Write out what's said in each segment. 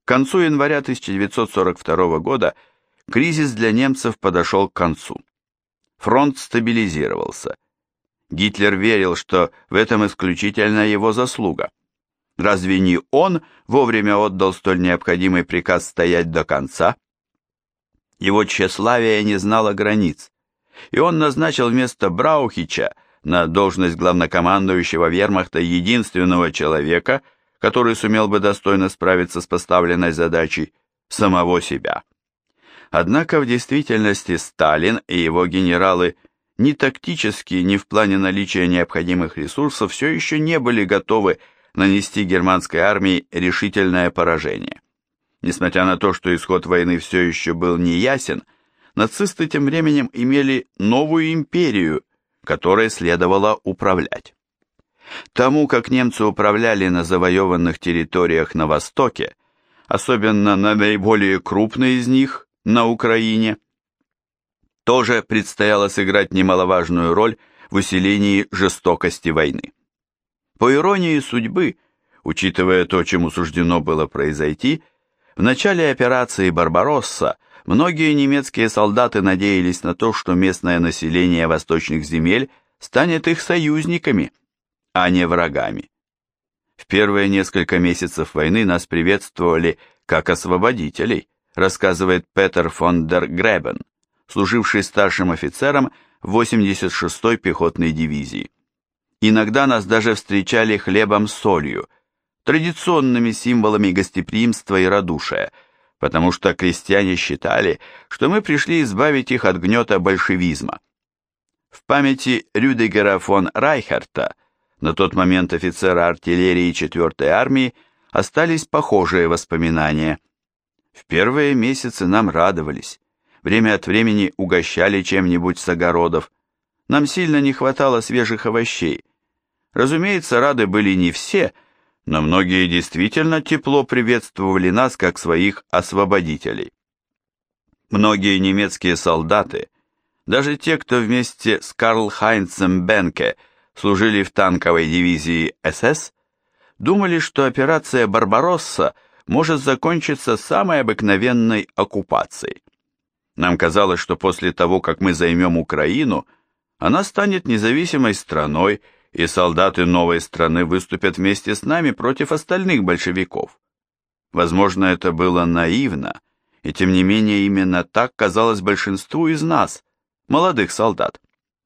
К концу января 1942 года кризис для немцев подошел к концу. Фронт стабилизировался. Гитлер верил, что в этом исключительно его заслуга. Разве не он вовремя отдал столь необходимый приказ стоять до конца? Его тщеславие не знало границ, и он назначил вместо Браухича на должность главнокомандующего вермахта единственного человека, который сумел бы достойно справиться с поставленной задачей, самого себя. Однако в действительности Сталин и его генералы ни тактически, ни в плане наличия необходимых ресурсов все еще не были готовы нанести германской армии решительное поражение. Несмотря на то, что исход войны все еще был неясен, нацисты тем временем имели новую империю, которой следовало управлять. Тому, как немцы управляли на завоеванных территориях на Востоке, особенно на наиболее крупной из них, на Украине, тоже предстояло сыграть немаловажную роль в усилении жестокости войны. По иронии судьбы, учитывая то, чему суждено было произойти, в начале операции «Барбаросса» многие немецкие солдаты надеялись на то, что местное население восточных земель станет их союзниками, а не врагами. В первые несколько месяцев войны нас приветствовали как освободителей, рассказывает Петер фон дер Гребен, служивший старшим офицером 86-й пехотной дивизии. Иногда нас даже встречали хлебом с солью, традиционными символами гостеприимства и радушия, потому что крестьяне считали, что мы пришли избавить их от гнета большевизма. В памяти Рюдигера фон Райхерта, на тот момент офицера артиллерии 4-й армии, остались похожие воспоминания. В первые месяцы нам радовались, время от времени угощали чем-нибудь с огородов, нам сильно не хватало свежих овощей. Разумеется, рады были не все, но многие действительно тепло приветствовали нас как своих освободителей. Многие немецкие солдаты, даже те, кто вместе с Карл-Хайнцем Бенке служили в танковой дивизии СС, думали, что операция «Барбаросса» может закончиться самой обыкновенной оккупацией. Нам казалось, что после того, как мы займем Украину, она станет независимой страной, и солдаты новой страны выступят вместе с нами против остальных большевиков. Возможно, это было наивно, и тем не менее именно так казалось большинству из нас, молодых солдат.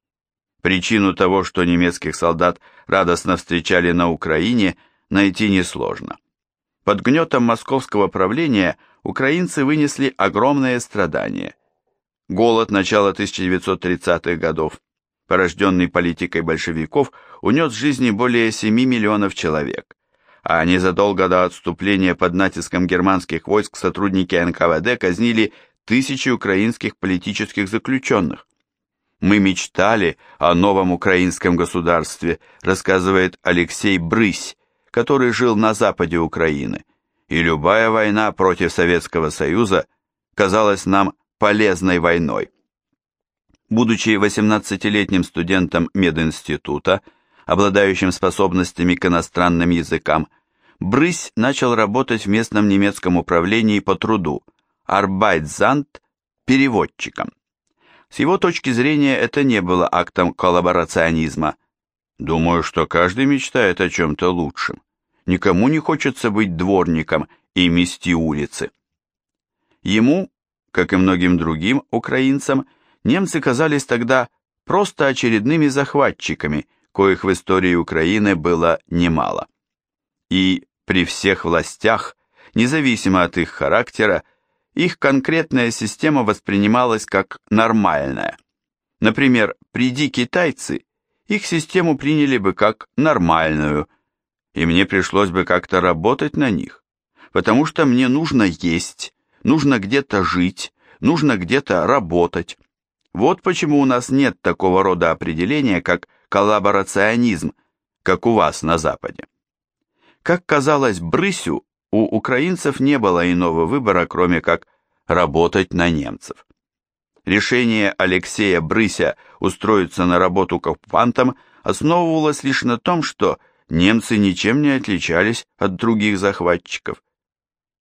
Причину того, что немецких солдат радостно встречали на Украине, найти несложно. Под гнетом московского правления украинцы вынесли огромные страдания. Голод начала 1930-х годов, порожденный политикой большевиков, унес жизни более 7 миллионов человек, а незадолго до отступления под натиском германских войск сотрудники НКВД казнили тысячи украинских политических заключенных. «Мы мечтали о новом украинском государстве», рассказывает Алексей Брысь, который жил на западе Украины, и любая война против Советского Союза казалась нам полезной войной. Будучи 18-летним студентом мединститута, обладающим способностями к иностранным языкам, Брысь начал работать в местном немецком управлении по труду, Arbeitsamt, переводчиком. С его точки зрения это не было актом коллаборационизма. Думаю, что каждый мечтает о чем-то лучшем. Никому не хочется быть дворником и мести улицы. Ему, как и многим другим украинцам, немцы казались тогда просто очередными захватчиками, коих в истории Украины было немало. И при всех властях, независимо от их характера, их конкретная система воспринималась как нормальная. Например, приди китайцы, их систему приняли бы как нормальную, и мне пришлось бы как-то работать на них, потому что мне нужно есть, нужно где-то жить, нужно где-то работать. Вот почему у нас нет такого рода определения, как коллаборационизм, как у вас на Западе. Как казалось Брысю, у украинцев не было иного выбора, кроме как работать на немцев. Решение Алексея Брыся устроиться на работу к оккупантам основывалось лишь на том, что немцы ничем не отличались от других захватчиков.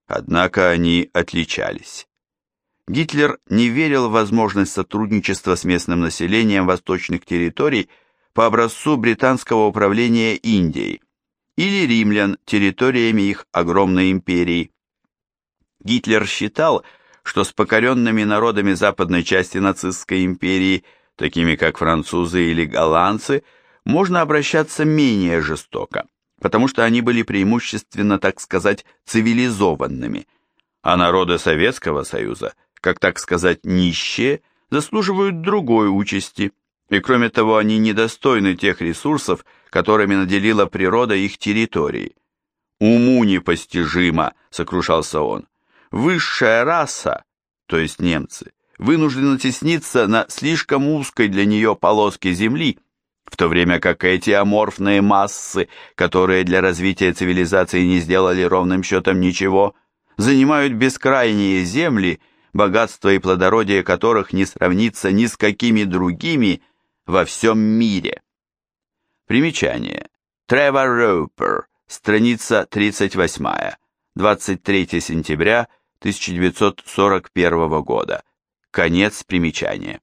Однако они отличались. Гитлер не верил в возможность сотрудничества с местным населением восточных территорий по образцу британского управления Индией или римлян территориями их огромной империи. Гитлер считал, что с покоренными народами западной части нацистской империи, такими как французы или голландцы, можно обращаться менее жестоко, потому что они были преимущественно, так сказать, цивилизованными, а народы Советского Союза, как так сказать, нищие, заслуживают другой участи, и кроме того они недостойны тех ресурсов, которыми наделила природа их территории. «Уму непостижимо», — сокрушался он, — «высшая раса, то есть немцы, вынуждена тесниться на слишком узкой для нее полоске земли, в то время как эти аморфные массы, которые для развития цивилизации не сделали ровным счетом ничего, занимают бескрайние земли, богатство и плодородие которых не сравнится ни с какими другими во всем мире». Примечание. Тревор Роупер, страница 38, 23 сентября 1941 года. Конец примечания.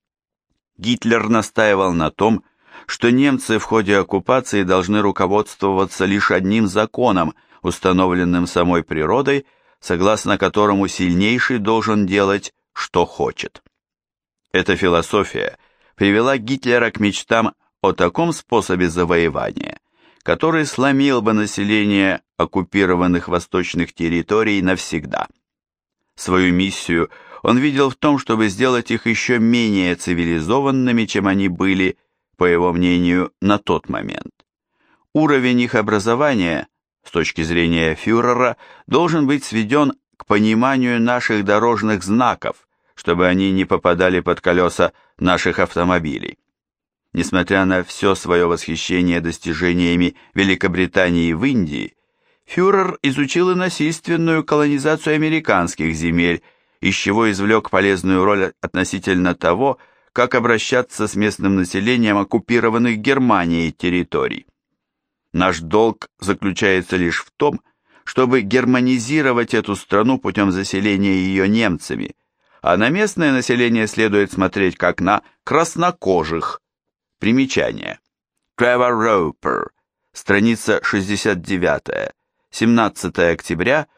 Гитлер настаивал на том, что немцы в ходе оккупации должны руководствоваться лишь одним законом, установленным самой природой, согласно которому сильнейший должен делать, что хочет. Эта философия привела Гитлера к мечтам о таком способе завоевания, который сломил бы население оккупированных восточных территорий навсегда. Свою миссию он видел в том, чтобы сделать их еще менее цивилизованными, чем они были, по его мнению, на тот момент. Уровень их образования, с точки зрения фюрера, должен быть сведен к пониманию наших дорожных знаков, чтобы они не попадали под колеса наших автомобилей. Несмотря на все свое восхищение достижениями Великобритании в Индии, фюрер изучил и насильственную колонизацию американских земель, из чего извлек полезную роль относительно того, как обращаться с местным населением оккупированных Германией территорий. Наш долг заключается лишь в том, чтобы германизировать эту страну путем заселения ее немцами, а на местное население следует смотреть как на краснокожих. Примечание. Тревор Роупер, страница 69, 17 октября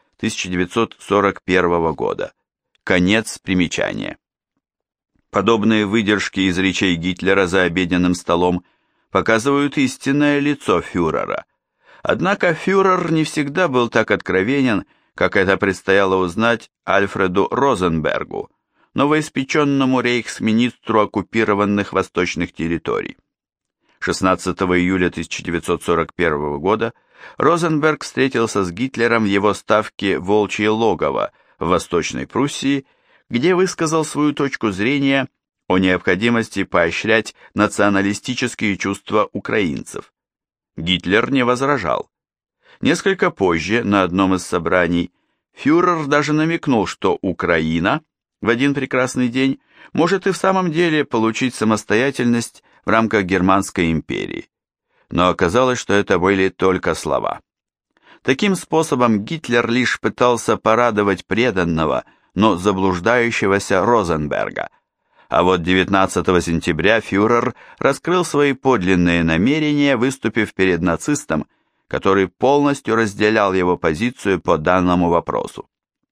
1941 года. Конец примечания. Подобные выдержки из речей Гитлера за обеденным столом показывают истинное лицо фюрера. Однако фюрер не всегда был так откровенен, как это предстояло узнать Альфреду Розенбергу, новоиспеченному рейхсминистру оккупированных восточных территорий. 16 июля 1941 года Розенберг встретился с Гитлером в его ставке «Волчье логово» в Восточной Пруссии, где высказал свою точку зрения о необходимости поощрять националистические чувства украинцев. Гитлер не возражал. Несколько позже, на одном из собраний, фюрер даже намекнул, что Украина в один прекрасный день может и в самом деле получить самостоятельность в рамках Германской империи. Но оказалось, что это были только слова. Таким способом Гитлер лишь пытался порадовать преданного, но заблуждающегося Розенберга. А вот 19 сентября фюрер раскрыл свои подлинные намерения, выступив перед нацистом, который полностью разделял его позицию по данному вопросу.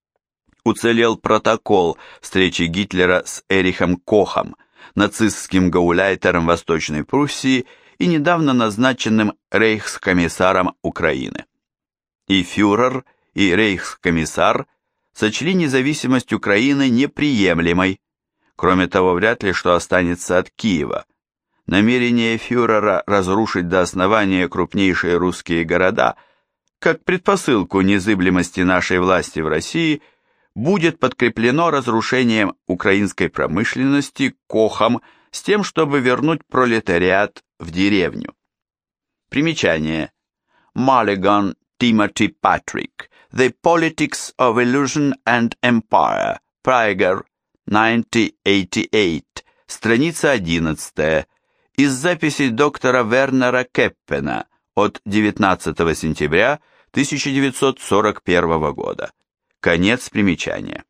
Уцелел протокол встречи Гитлера с Эрихом Кохом, нацистским гауляйтером Восточной Пруссии и недавно назначенным рейхскомиссаром Украины. И фюрер, и рейхскомиссар сочли независимость Украины неприемлемой. Кроме того, вряд ли что останется от Киева. Намерение фюрера разрушить до основания крупнейшие русские города, как предпосылку незыблемости нашей власти в России, будет подкреплено разрушением украинской промышленности Кохом с тем, чтобы вернуть пролетариат в деревню. Примечание. Mulligan Timothy Patrick. The Politics of Illusion and Empire. Praeger, 1988. Страница 11. Из записи доктора Вернера Кеппена от 19 сентября 1941 года. Конец примечания.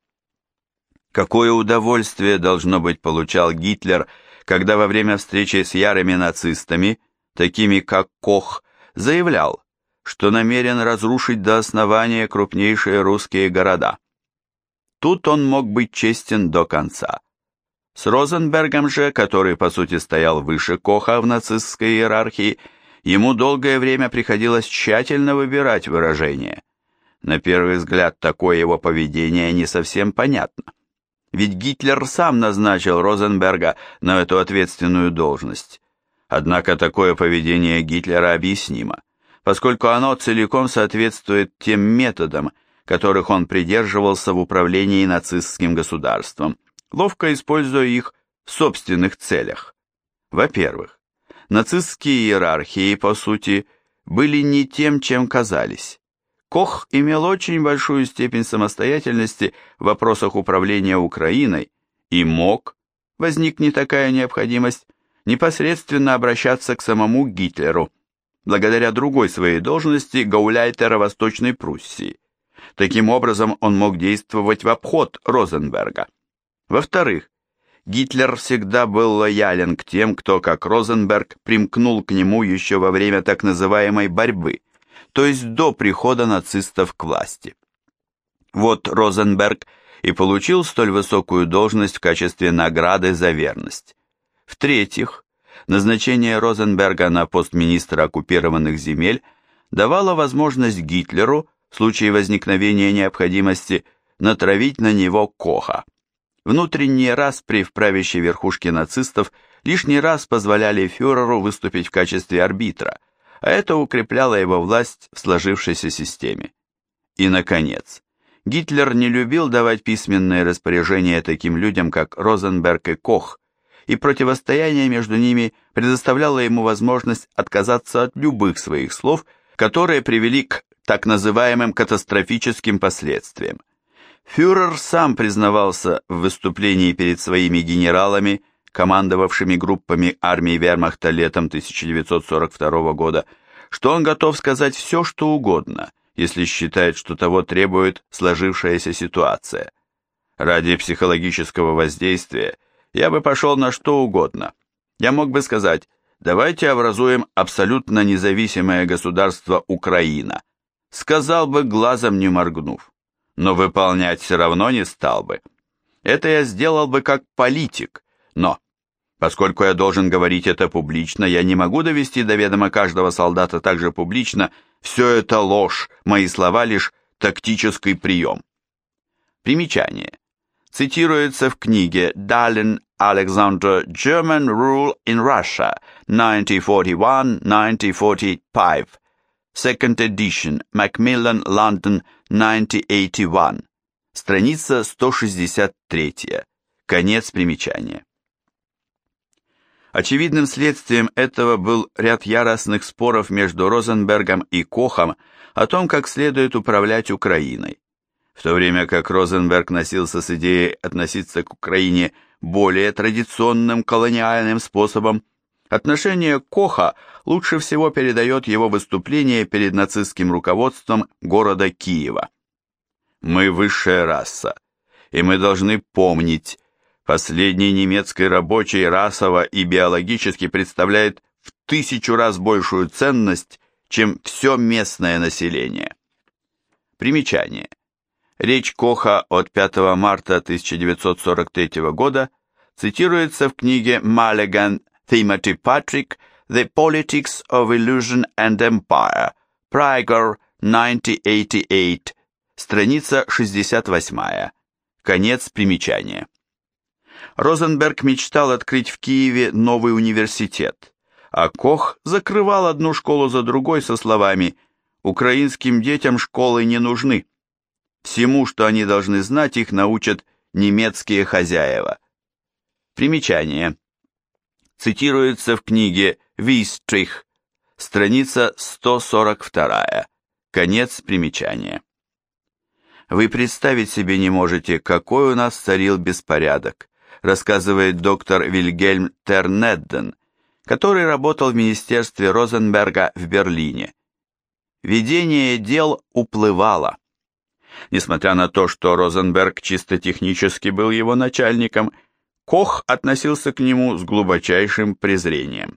Какое удовольствие, должно быть, получал Гитлер, когда во время встречи с ярыми нацистами, такими как Кох, заявлял, что намерен разрушить до основания крупнейшие русские города. Тут он мог быть честен до конца. С Розенбергом же, который по сути стоял выше Коха в нацистской иерархии, ему долгое время приходилось тщательно выбирать выражения. На первый взгляд, такое его поведение не совсем понятно. Ведь Гитлер сам назначил Розенберга на эту ответственную должность. Однако такое поведение Гитлера объяснимо, поскольку оно целиком соответствует тем методам, которых он придерживался в управлении нацистским государством, ловко используя их в собственных целях. Во-первых, нацистские иерархии, по сути, были не тем, чем казались. Кох имел очень большую степень самостоятельности в вопросах управления Украиной и мог, возникнет такая необходимость, непосредственно обращаться к самому Гитлеру, благодаря другой своей должности гауляйтера Восточной Пруссии. Таким образом, он мог действовать в обход Розенберга. Во-вторых, Гитлер всегда был лоялен к тем, кто, как Розенберг, примкнул к нему еще во время так называемой борьбы, то есть до прихода нацистов к власти. Вот Розенберг и получил столь высокую должность в качестве награды за верность. В-третьих, назначение Розенберга на пост министра оккупированных земель давало возможность Гитлеру, в случае возникновения необходимости, натравить на него Коха. Внутренние распри в правящей верхушке нацистов лишний раз позволяли фюреру выступить в качестве арбитра, а это укрепляло его власть в сложившейся системе. И, наконец, Гитлер не любил давать письменные распоряжения таким людям, как Розенберг и Кох, и противостояние между ними предоставляло ему возможность отказаться от любых своих слов, которые привели к так называемым катастрофическим последствиям. Фюрер сам признавался в выступлении перед своими генералами, командовавшими группами армии вермахта летом 1942 года, что он готов сказать все, что угодно, если считает, что того требует сложившаяся ситуация. Ради психологического воздействия я бы пошел на что угодно. Я мог бы сказать: давайте образуем абсолютно независимое государство Украина. Сказал бы, глазом не моргнув. Но выполнять все равно не стал бы. Это я сделал бы как политик, но, поскольку я должен говорить это публично, я не могу довести до ведома каждого солдата также публично: все это ложь, мои слова лишь тактический прием. Примечание. Цитируется в книге Dallin Alexander German Rule in Russia, 1941-1945, Second Edition, Macmillan, London, 1981, страница 163, конец примечания. Очевидным следствием этого был ряд яростных споров между Розенбергом и Кохом о том, как следует управлять Украиной. В то время как Розенберг носился с идеей относиться к Украине более традиционным колониальным способом, отношение Коха лучше всего передает его выступление перед нацистским руководством города Киева. «Мы высшая раса, и мы должны помнить, последний немецкий рабочий расово и биологически представляет в 1000 раз большую ценность, чем все местное население». Примечание. Речь Коха от 5 марта 1943 года цитируется в книге Mulligan Timothy Patrick «The Politics of Illusion and Empire», Praeger, 1988, страница 68, конец примечания. Розенберг мечтал открыть в Киеве новый университет, а Кох закрывал одну школу за другой со словами: «Украинским детям школы не нужны. Всему, что они должны знать, их научат немецкие хозяева». Примечание. Цитируется в книге «Вистрих», страница 142, конец примечания. Вы представить себе не можете, какой у нас царил беспорядок, рассказывает доктор Вильгельм Тернедден, который работал в министерстве Розенберга в Берлине. Ведение дел уплывало. Несмотря на то, что Розенберг чисто технически был его начальником, Кох относился к нему с глубочайшим презрением.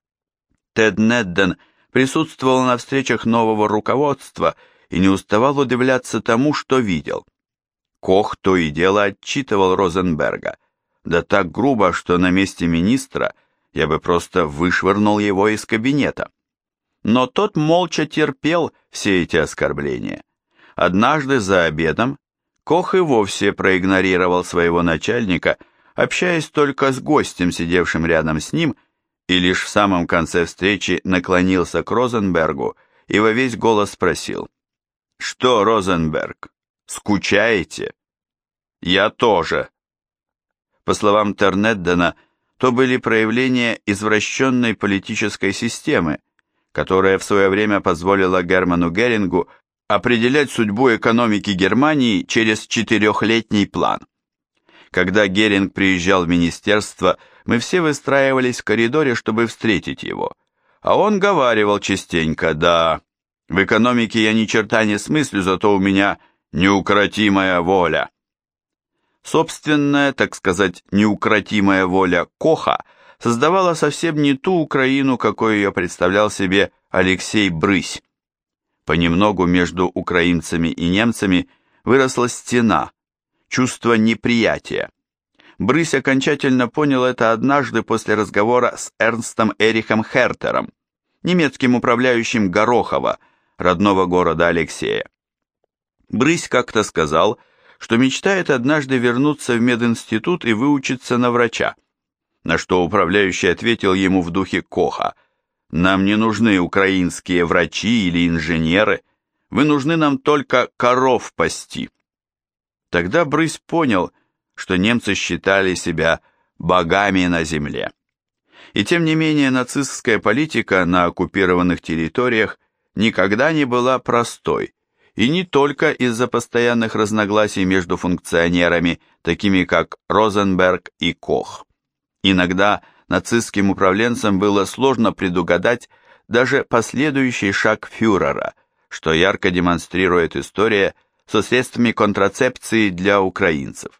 Тед Недден присутствовал на встречах нового руководства и не уставал удивляться тому, что видел. Кох то и дело отчитывал Розенберга, да так грубо, что на месте министра я бы просто вышвырнул его из кабинета. Но тот молча терпел все эти оскорбления. Однажды за обедом Кох и вовсе проигнорировал своего начальника, общаясь только с гостем, сидевшим рядом с ним, и лишь в самом конце встречи наклонился к Розенбергу и во весь голос спросил: «Что, Розенберг, скучаете?» «Я тоже». По словам Тернеддена, то были проявления извращенной политической системы, которая в свое время позволила Герману Герингу определять судьбу экономики Германии через 4-летний план. Когда Геринг приезжал в министерство, мы все выстраивались в коридоре, чтобы встретить его. А он говаривал частенько: «Да, в экономике я ни черта не смыслю, зато у меня неукротимая воля». Собственная, так сказать, неукротимая воля Коха создавала совсем не ту Украину, какой ее представлял себе Алексей Брысь. Понемногу между украинцами и немцами выросла стена, чувство неприятия. Брысь окончательно понял это однажды после разговора с Эрнстом Эрихом Хертером, немецким управляющим Горохова, родного города Алексея. Брысь как-то сказал, что мечтает однажды вернуться в мединститут и выучиться на врача, на что управляющий ответил ему в духе Коха: «Нам не нужны украинские врачи или инженеры, вы нужны нам только коров пасти». Тогда Брысь понял, что немцы считали себя богами на земле. И тем не менее нацистская политика на оккупированных территориях никогда не была простой, и не только из-за постоянных разногласий между функционерами, такими как Розенберг и Кох. Иногда нацистским управленцам было сложно предугадать даже последующий шаг фюрера, что ярко демонстрирует история со средствами контрацепции для украинцев.